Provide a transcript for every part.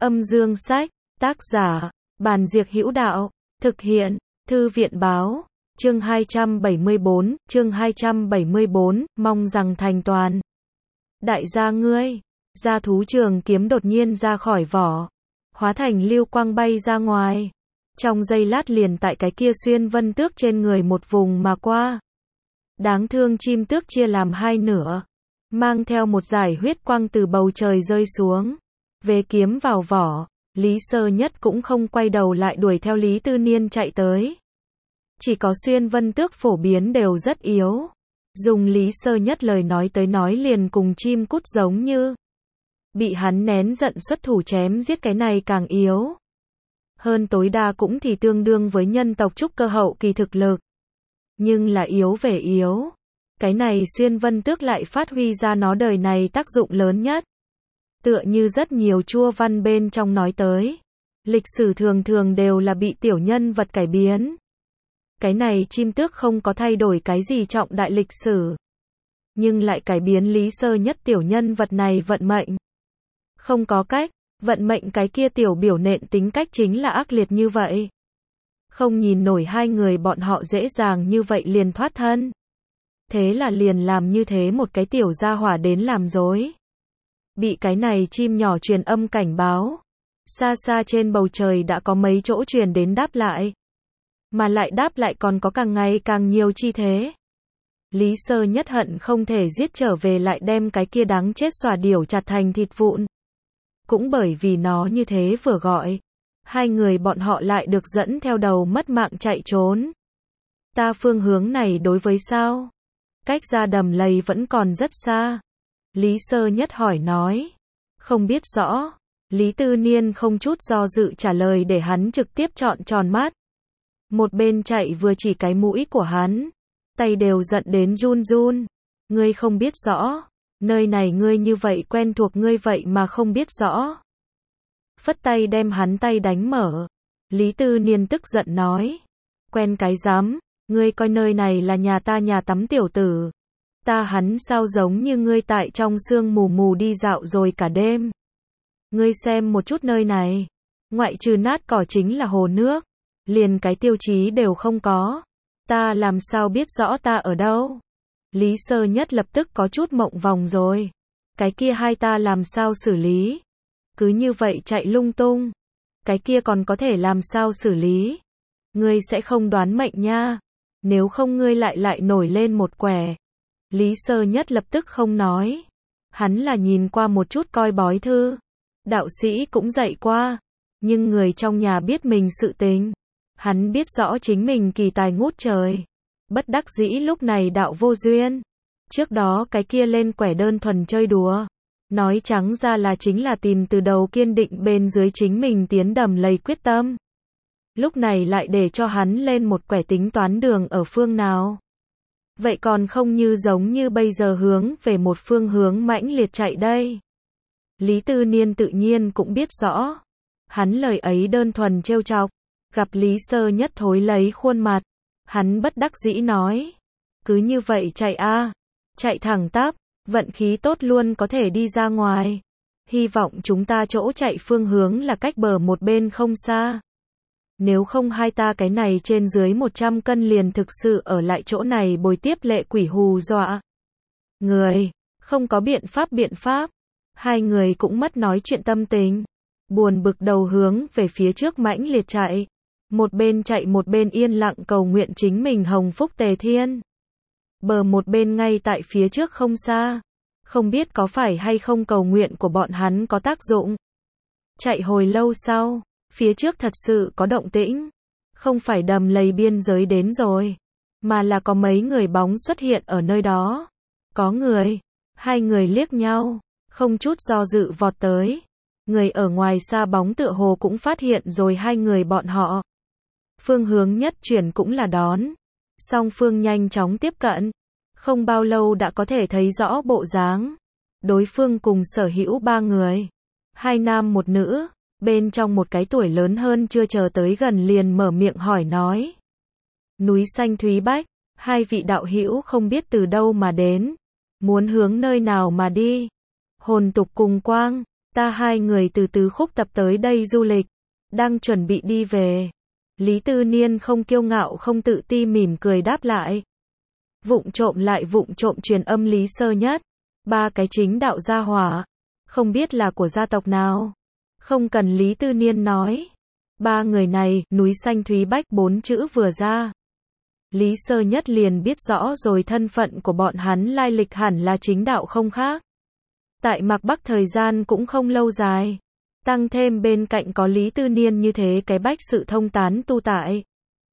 Âm dương sách, tác giả, Bàn Diệc Hữu Đạo, thực hiện, Thư viện báo, chương 274, mong rằng thành toàn. Đại gia ngươi, gia thú trường kiếm đột nhiên ra khỏi vỏ, hóa thành lưu quang bay ra ngoài. Trong giây lát liền tại cái kia xuyên vân tước trên người một vùng mà qua. Đáng thương chim tước chia làm hai nửa, mang theo một dải huyết quang từ bầu trời rơi xuống. Về kiếm vào vỏ, Lý Sơ Nhất cũng không quay đầu lại đuổi theo Lý Tư Niên chạy tới. Chỉ có xuyên vân tước phổ biến đều rất yếu. Dùng Lý Sơ Nhất lời nói tới nói liền cùng chim cút giống như. Bị hắn nén giận xuất thủ chém giết cái này càng yếu. Hơn tối đa cũng thì tương đương với nhân tộc trúc cơ hậu kỳ thực lực. Nhưng là yếu về yếu. Cái này xuyên vân tước lại phát huy ra nó đời này tác dụng lớn nhất. Tựa như rất nhiều chua văn bên trong nói tới. Lịch sử thường thường đều là bị tiểu nhân vật cải biến. Cái này chim tước không có thay đổi cái gì trọng đại lịch sử. Nhưng lại cải biến Lý Sơ Nhất tiểu nhân vật này vận mệnh. Không có cách, vận mệnh cái kia tiểu biểu nện tính cách chính là ác liệt như vậy. Không nhìn nổi hai người bọn họ dễ dàng như vậy liền thoát thân. Thế là liền làm như thế một cái tiểu gia hỏa đến làm dối. Bị cái này chim nhỏ truyền âm cảnh báo. Xa xa trên bầu trời đã có mấy chỗ truyền đến đáp lại. Mà lại đáp lại còn có càng ngày càng nhiều chi thế. Lý Sơ Nhất hận không thể giết trở về lại đem cái kia đáng chết xòa điểu chặt thành thịt vụn. Cũng bởi vì nó như thế vừa gọi. Hai người bọn họ lại được dẫn theo đầu mất mạng chạy trốn. Ta phương hướng này đối với sao? Cách ra đầm lầy vẫn còn rất xa. Lý Sơ Nhất hỏi nói. Không biết rõ. Lý Tư Niên không chút do dự trả lời để hắn trực tiếp trọn tròn mắt. Một bên chạy vừa chỉ cái mũi của hắn. Tay đều giận đến run run. Ngươi không biết rõ. Nơi này ngươi như vậy quen thuộc ngươi vậy mà không biết rõ. Phất tay đem hắn tay đánh mở. Lý Tư Niên tức giận nói. Quen cái dám. Ngươi coi nơi này là nhà ta nhà tắm tiểu tử. Ta hắn sao giống như ngươi tại trong sương mù mù đi dạo rồi cả đêm. Ngươi xem một chút nơi này. Ngoại trừ nát cỏ chính là hồ nước. Liền cái tiêu chí đều không có. Ta làm sao biết rõ ta ở đâu. Lý Sơ Nhất lập tức có chút mộng vòng rồi. Cái kia hai ta làm sao xử lý. Cứ như vậy chạy lung tung. Cái kia còn có thể làm sao xử lý. Ngươi sẽ không đoán mệnh nha. Nếu không ngươi lại nổi lên một quẻ. Lý Sơ Nhất lập tức không nói. Hắn là nhìn qua một chút coi bói thư. Đạo sĩ cũng dạy qua. Nhưng người trong nhà biết mình sự tình. Hắn biết rõ chính mình kỳ tài ngút trời. Bất đắc dĩ lúc này đạo vô duyên. Trước đó cái kia lên quẻ đơn thuần chơi đùa. Nói trắng ra là chính là tìm từ đầu kiên định bên dưới chính mình tiến đầm lầy quyết tâm. Lúc này lại để cho hắn lên một quẻ tính toán đường ở phương nào. Vậy còn không như giống như bây giờ hướng về một phương hướng mãnh liệt chạy đây. Lý Tư Niên tự nhiên cũng biết rõ. Hắn lời ấy đơn thuần trêu chọc. Gặp Lý Sơ Nhất thối lấy khuôn mặt. Hắn bất đắc dĩ nói. Cứ như vậy chạy a, chạy thẳng tắp, vận khí tốt luôn có thể đi ra ngoài. Hy vọng chúng ta chỗ chạy phương hướng là cách bờ một bên không xa. Nếu không hai ta cái này trên dưới 100 cân liền thực sự ở lại chỗ này bồi tiếp lệ quỷ hù dọa. Người, không có biện pháp. Hai người cũng mất nói chuyện tâm tình. Buồn bực đầu hướng về phía trước mãnh liệt chạy. Một bên chạy một bên yên lặng cầu nguyện chính mình hồng phúc tề thiên. Bờ một bên ngay tại phía trước không xa. Không biết có phải hay không cầu nguyện của bọn hắn có tác dụng. Chạy hồi lâu sau, phía trước thật sự có động tĩnh. Không phải đầm lầy biên giới đến rồi. Mà là có mấy người bóng xuất hiện ở nơi đó. Có người. Hai người liếc nhau. Không chút do dự vọt tới. Người ở ngoài xa bóng tựa hồ cũng phát hiện rồi hai người bọn họ. Phương hướng nhất chuyển cũng là đón. Song phương nhanh chóng tiếp cận. Không bao lâu đã có thể thấy rõ bộ dáng. Đối phương cùng sở hữu ba người. Hai nam một nữ. Bên trong một cái tuổi lớn hơn chưa chờ tới gần liền mở miệng hỏi nói. Núi xanh Thúy Bách. Hai vị đạo hữu không biết từ đâu mà đến. Muốn hướng nơi nào mà đi. Hồn tục cùng quang. Ta hai người từ Tứ Khúc tập tới đây du lịch, đang chuẩn bị đi về. Lý Tư Niên không kiêu ngạo không tự ti mỉm cười đáp lại. Vụng trộm lại vụng trộm truyền âm Lý Sơ Nhất. Ba cái chính đạo gia hỏa, không biết là của gia tộc nào. Không cần Lý Tư Niên nói. Ba người này, núi xanh Thúy Bách, 4 chữ vừa ra. Lý Sơ Nhất liền biết rõ rồi thân phận của bọn hắn lai lịch hẳn là chính đạo không khác. Tại Mạc Bắc thời gian cũng không lâu dài. Tăng thêm bên cạnh có Lý Tư Niên như thế cái bách sự thông tán tu tại.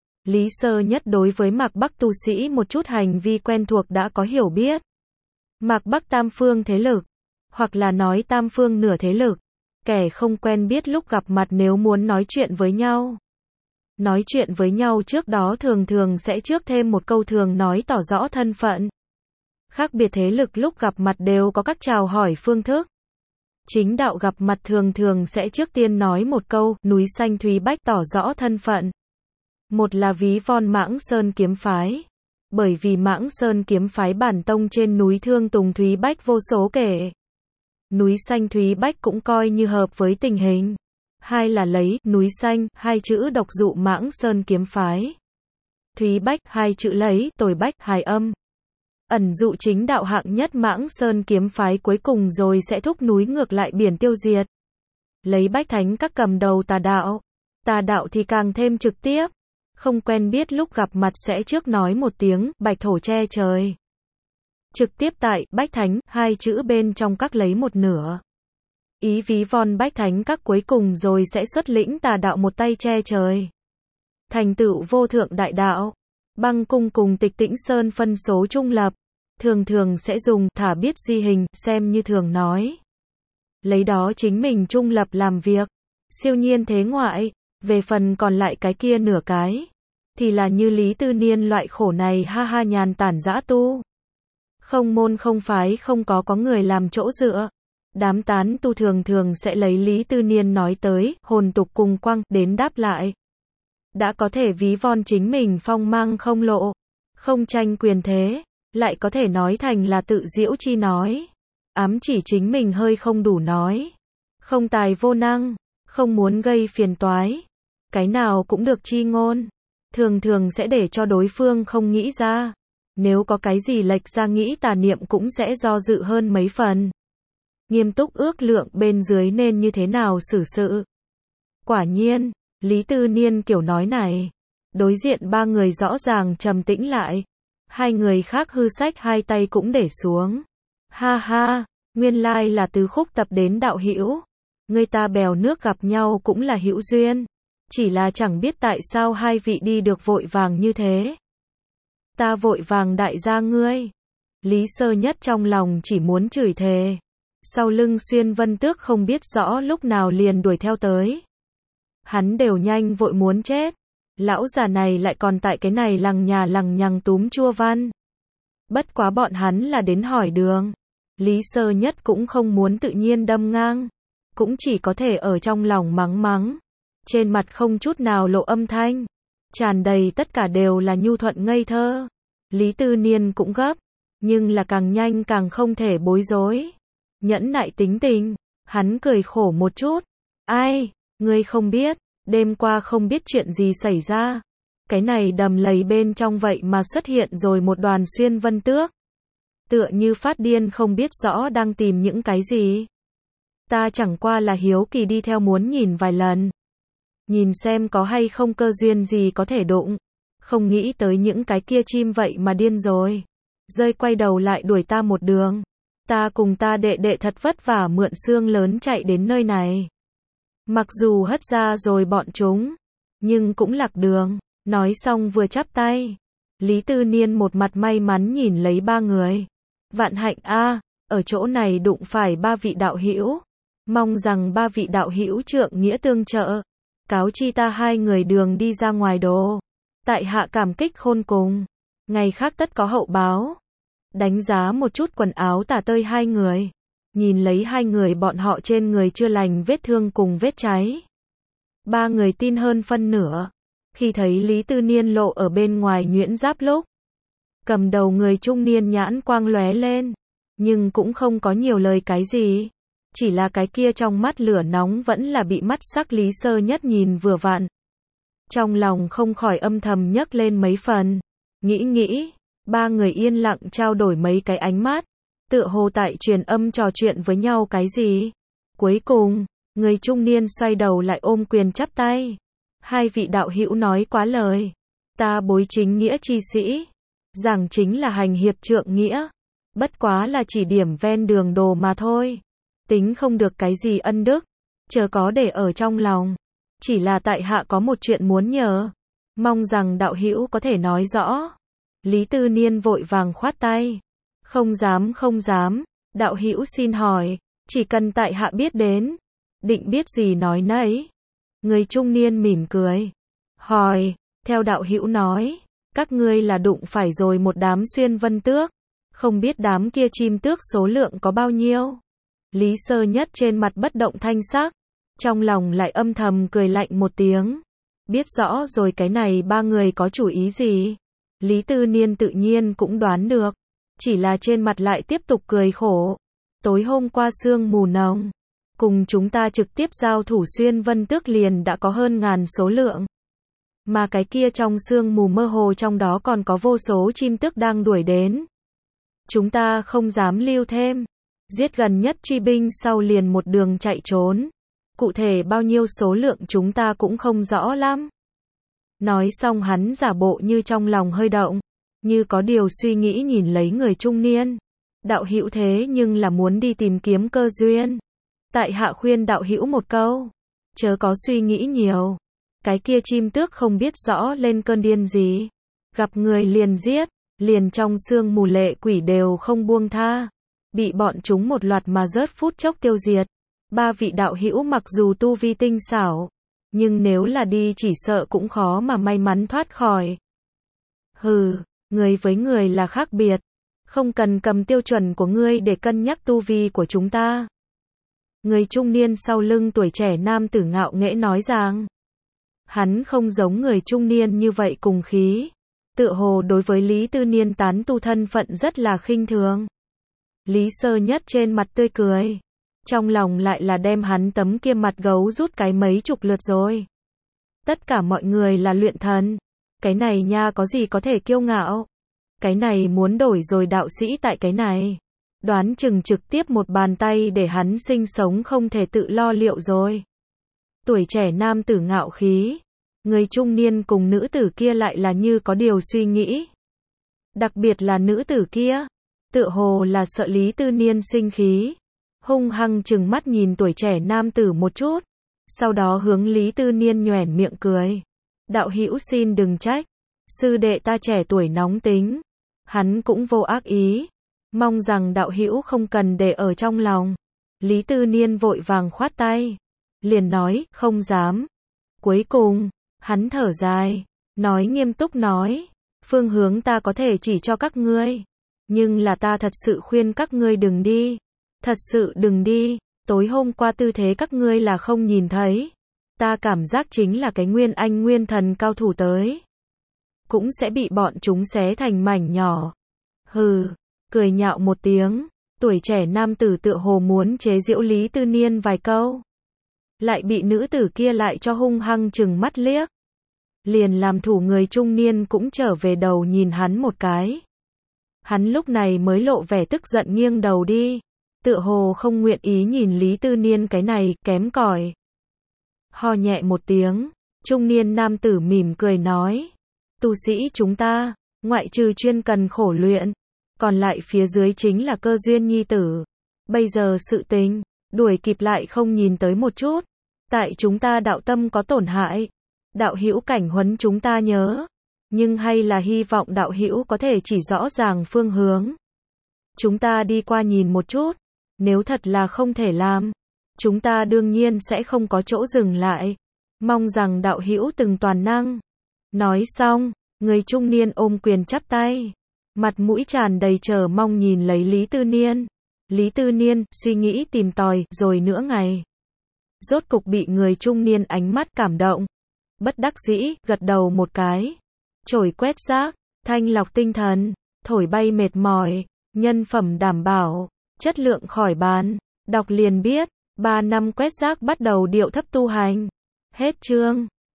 Lý Sơ Nhất đối với Mạc Bắc tu sĩ một chút hành vi quen thuộc đã có hiểu biết. Mạc Bắc tam phương thế lực, hoặc là nói tam phương nửa thế lực. Kẻ không quen biết lúc gặp mặt nếu muốn nói chuyện với nhau. Nói chuyện với nhau trước đó thường thường sẽ trước thêm một câu thường nói tỏ rõ thân phận. Khác biệt thế lực lúc gặp mặt đều có các chào hỏi phương thức. Chính đạo gặp mặt thường thường sẽ trước tiên nói một câu, núi xanh Thúy Bách tỏ rõ thân phận. Một là ví von Mãng Sơn kiếm phái. Bởi vì Mãng Sơn kiếm phái bản tông trên núi Thương Tùng Thúy Bách vô số kể. Núi xanh Thúy Bách cũng coi như hợp với tình hình. Hai là lấy, núi xanh, hai chữ độc dụ Mãng Sơn kiếm phái. Thúy Bách, hai chữ lấy, tồi bách, hài âm. Ẩn dụ chính đạo hạng nhất Mãng Sơn kiếm phái cuối cùng rồi sẽ thúc núi ngược lại biển tiêu diệt. Lấy bách thánh các cầm đầu tà đạo. Tà đạo thì càng thêm trực tiếp. Không quen biết lúc gặp mặt sẽ trước nói một tiếng, bạch thổ che trời. Trực tiếp tại, bách thánh, hai chữ bên trong các lấy một nửa. Ý ví von bách thánh các cuối cùng rồi sẽ xuất lĩnh tà đạo một tay che trời. Thành tựu vô thượng đại đạo. Băng cung cùng Tịch Tĩnh Sơn phân số trung lập. Thường thường sẽ dùng, thả biết di hình, xem như thường nói. Lấy đó chính mình trung lập làm việc. Siêu nhiên thế ngoại. Về phần còn lại cái kia nửa cái. Thì là như Lý Tư Niên loại khổ này ha ha nhàn tản dã tu. Không môn không phái không có người làm chỗ dựa. Đám tán tu thường thường sẽ lấy Lý Tư Niên nói tới, hồn tục cùng quăng, đến đáp lại. Đã có thể ví von chính mình phong mang không lộ, không tranh quyền thế, lại có thể nói thành là tự diễu chi nói. Ám chỉ chính mình hơi không đủ nói. Không tài vô năng, không muốn gây phiền toái. Cái nào cũng được chi ngôn. Thường thường sẽ để cho đối phương không nghĩ ra. Nếu có cái gì lệch ra nghĩ tà niệm cũng sẽ do dự hơn mấy phần. Nghiêm túc ước lượng bên dưới nên như thế nào xử sự. Quả nhiên, Lý Tư Niên kiểu nói này. Đối diện ba người rõ ràng trầm tĩnh lại. Hai người khác hư sách hai tay cũng để xuống. Ha ha, nguyên lai là Tứ Khúc tập đến đạo hữu. Người ta bèo nước gặp nhau cũng là hữu duyên. Chỉ là chẳng biết tại sao hai vị đi được vội vàng như thế. Ta vội vàng đại gia ngươi. Lý Sơ Nhất trong lòng chỉ muốn chửi thề. Sau lưng Xuyên Vân Tước không biết rõ lúc nào liền đuổi theo tới. Hắn đều nhanh vội muốn chết. Lão già này lại còn tại cái này lằng nhà lằng nhằng túm chua văn. Bất quá bọn hắn là đến hỏi đường. Lý Sơ Nhất cũng không muốn tự nhiên đâm ngang. Cũng chỉ có thể ở trong lòng mắng mắng. Trên mặt không chút nào lộ âm thanh. Tràn đầy tất cả đều là nhu thuận ngây thơ. Lý Tư Niên cũng gấp. Nhưng là càng nhanh càng không thể bối rối. Nhẫn nại tính tình. Hắn cười khổ một chút. Ai, ngươi không biết. Đêm qua không biết chuyện gì xảy ra. Cái này đầm lầy bên trong vậy mà xuất hiện rồi một đoàn Xuyên Vân Tước. Tựa như phát điên không biết rõ đang tìm những cái gì. Ta chẳng qua là hiếu kỳ đi theo muốn nhìn vài lần. Nhìn xem có hay không cơ duyên gì có thể đụng. Không nghĩ tới những cái kia chim vậy mà điên rồi. Rơi quay đầu lại đuổi ta một đường. Ta cùng ta đệ đệ thật vất vả mượn xương lớn chạy đến nơi này. Mặc dù hất ra rồi bọn chúng. Nhưng cũng lạc đường. Nói xong vừa chắp tay. Lý Tư Niên một mặt may mắn nhìn lấy ba người. Vạn hạnh a, ở chỗ này đụng phải ba vị đạo hữu. Mong rằng ba vị đạo hữu trượng nghĩa tương trợ. Cáo chi ta hai người đường đi ra ngoài đồ. Tại hạ cảm kích khôn cùng. Ngày khác tất có hậu báo. Đánh giá một chút quần áo tả tơi hai người. Nhìn lấy hai người bọn họ trên người chưa lành vết thương cùng vết cháy. Ba người tin hơn phân nửa. Khi thấy Lý Tư Niên lộ ở bên ngoài nhuyễn giáp lúc. Cầm đầu người trung niên nhãn quang lóe lên. Nhưng cũng không có nhiều lời cái gì. Chỉ là cái kia trong mắt lửa nóng vẫn là bị mắt sắc Lý Sơ Nhất nhìn vừa vặn. Trong lòng không khỏi âm thầm nhấc lên mấy phần. Nghĩ, ba người yên lặng trao đổi mấy cái ánh mắt, tựa hồ tại truyền âm trò chuyện với nhau cái gì. Cuối cùng, người trung niên xoay đầu lại ôm quyền chắp tay. Hai vị đạo hữu nói quá lời. Ta bối chính nghĩa chi sĩ, giảng chính là hành hiệp trượng nghĩa. Bất quá là chỉ điểm ven đường đồ mà thôi. Tính không được cái gì ân đức, chớ có để ở trong lòng. Chỉ là tại hạ có một chuyện muốn nhờ, mong rằng đạo hữu có thể nói rõ. Lý Tư Niên vội vàng khoát tay. Không dám, đạo hữu xin hỏi, chỉ cần tại hạ biết đến, định biết gì nói nấy. Người trung niên mỉm cười, hỏi, theo đạo hữu nói, các ngươi là đụng phải rồi một đám xuyên vân tước, không biết đám kia chim tước số lượng có bao nhiêu. Lý Sơ Nhất trên mặt bất động thanh sắc, trong lòng lại âm thầm cười lạnh một tiếng. Biết rõ rồi cái này ba người có chủ ý gì. Lý Tư Niên tự nhiên cũng đoán được, chỉ là trên mặt lại tiếp tục cười khổ. Tối hôm qua sương mù nồng, cùng chúng ta trực tiếp giao thủ xuyên vân tước liền đã có hơn ngàn số lượng. Mà cái kia trong sương mù mơ hồ trong đó còn có vô số chim tước đang đuổi đến. Chúng ta không dám lưu thêm, giết gần nhất truy binh sau liền một đường chạy trốn. Cụ thể bao nhiêu số lượng chúng ta cũng không rõ lắm. Nói xong hắn giả bộ như trong lòng hơi động, như có điều suy nghĩ nhìn lấy người trung niên. Đạo hữu thế nhưng là muốn đi tìm kiếm cơ duyên. Tại hạ khuyên đạo hữu một câu, chớ có suy nghĩ nhiều. Cái kia chim tước không biết rõ lên cơn điên gì, gặp người liền giết, liền trong sương mù lệ quỷ đều không buông tha, bị bọn chúng một loạt mà rớt phút chốc tiêu diệt. Ba vị đạo hữu mặc dù tu vi tinh xảo, nhưng nếu là đi chỉ sợ cũng khó mà may mắn thoát khỏi. Hừ, người với người là khác biệt, không cần cầm tiêu chuẩn của ngươi để cân nhắc tu vi của chúng ta. Người trung niên sau lưng tuổi trẻ nam tử ngạo nghễ nói rằng, hắn không giống người trung niên như vậy cùng khí, tựa hồ đối với Lý Tư Niên tán tu thân phận rất là khinh thường. Lý Sơ Nhất trên mặt tươi cười, trong lòng lại là đem hắn tấm kia mặt gấu rút cái mấy chục lượt rồi. Tất cả mọi người là luyện thần, cái này nha có gì có thể kiêu ngạo. Cái này muốn đổi rồi đạo sĩ tại cái này, đoán chừng trực tiếp một bàn tay để hắn sinh sống không thể tự lo liệu rồi. Tuổi trẻ nam tử ngạo khí, người trung niên cùng nữ tử kia lại là như có điều suy nghĩ. Đặc biệt là nữ tử kia, tựa hồ là sợ Lý Tư Niên sinh khí, hung hăng trừng mắt nhìn tuổi trẻ nam tử một chút, sau đó hướng Lý Tư Niên nhoẻn miệng cười. Đạo hữu xin đừng trách, sư đệ ta trẻ tuổi nóng tính, hắn cũng vô ác ý, mong rằng đạo hữu không cần để ở trong lòng. Lý Tư Niên vội vàng khoát tay, liền nói, không dám. Cuối cùng, hắn thở dài, nói nghiêm túc nói, phương hướng ta có thể chỉ cho các ngươi, nhưng là ta thật sự khuyên các ngươi đừng đi, thật sự đừng đi. Tối hôm qua tư thế các ngươi là không nhìn thấy, ta cảm giác chính là cái nguyên anh nguyên thần cao thủ tới, cũng sẽ bị bọn chúng xé thành mảnh nhỏ. Hừ, cười nhạo một tiếng, tuổi trẻ nam tử tựa hồ muốn chế giễu Lý Tư Niên vài câu, lại bị nữ tử kia lại cho hung hăng trừng mắt liếc. Liền làm thủ người trung niên cũng trở về đầu nhìn hắn một cái. Hắn lúc này mới lộ vẻ tức giận nghiêng đầu đi, tựa hồ không nguyện ý nhìn Lý Tư Niên cái này kém cỏi. Ho nhẹ một tiếng, trung niên nam tử mỉm cười nói, tu sĩ chúng ta, ngoại trừ chuyên cần khổ luyện, còn lại phía dưới chính là cơ duyên nhi tử. Bây giờ sự tình, đuổi kịp lại không nhìn tới một chút, tại chúng ta đạo tâm có tổn hại. Đạo hữu cảnh huấn chúng ta nhớ, nhưng hay là hy vọng đạo hữu có thể chỉ rõ ràng phương hướng. Chúng ta đi qua nhìn một chút, nếu thật là không thể làm, chúng ta đương nhiên sẽ không có chỗ dừng lại. Mong rằng đạo hữu từng toàn năng. Nói xong, người trung niên ôm quyền chắp tay, mặt mũi tràn đầy chờ mong nhìn lấy Lý Tư Niên. Lý Tư Niên suy nghĩ tìm tòi rồi nửa ngày, rốt cục bị người trung niên ánh mắt cảm động, bất đắc dĩ gật đầu một cái. Chổi quét rác, thanh lọc tinh thần, thổi bay mệt mỏi, nhân phẩm đảm bảo, chất lượng khỏi bàn. Đọc liền biết, 3 năm quét rác bắt đầu điệu thấp tu hành. Hết chương.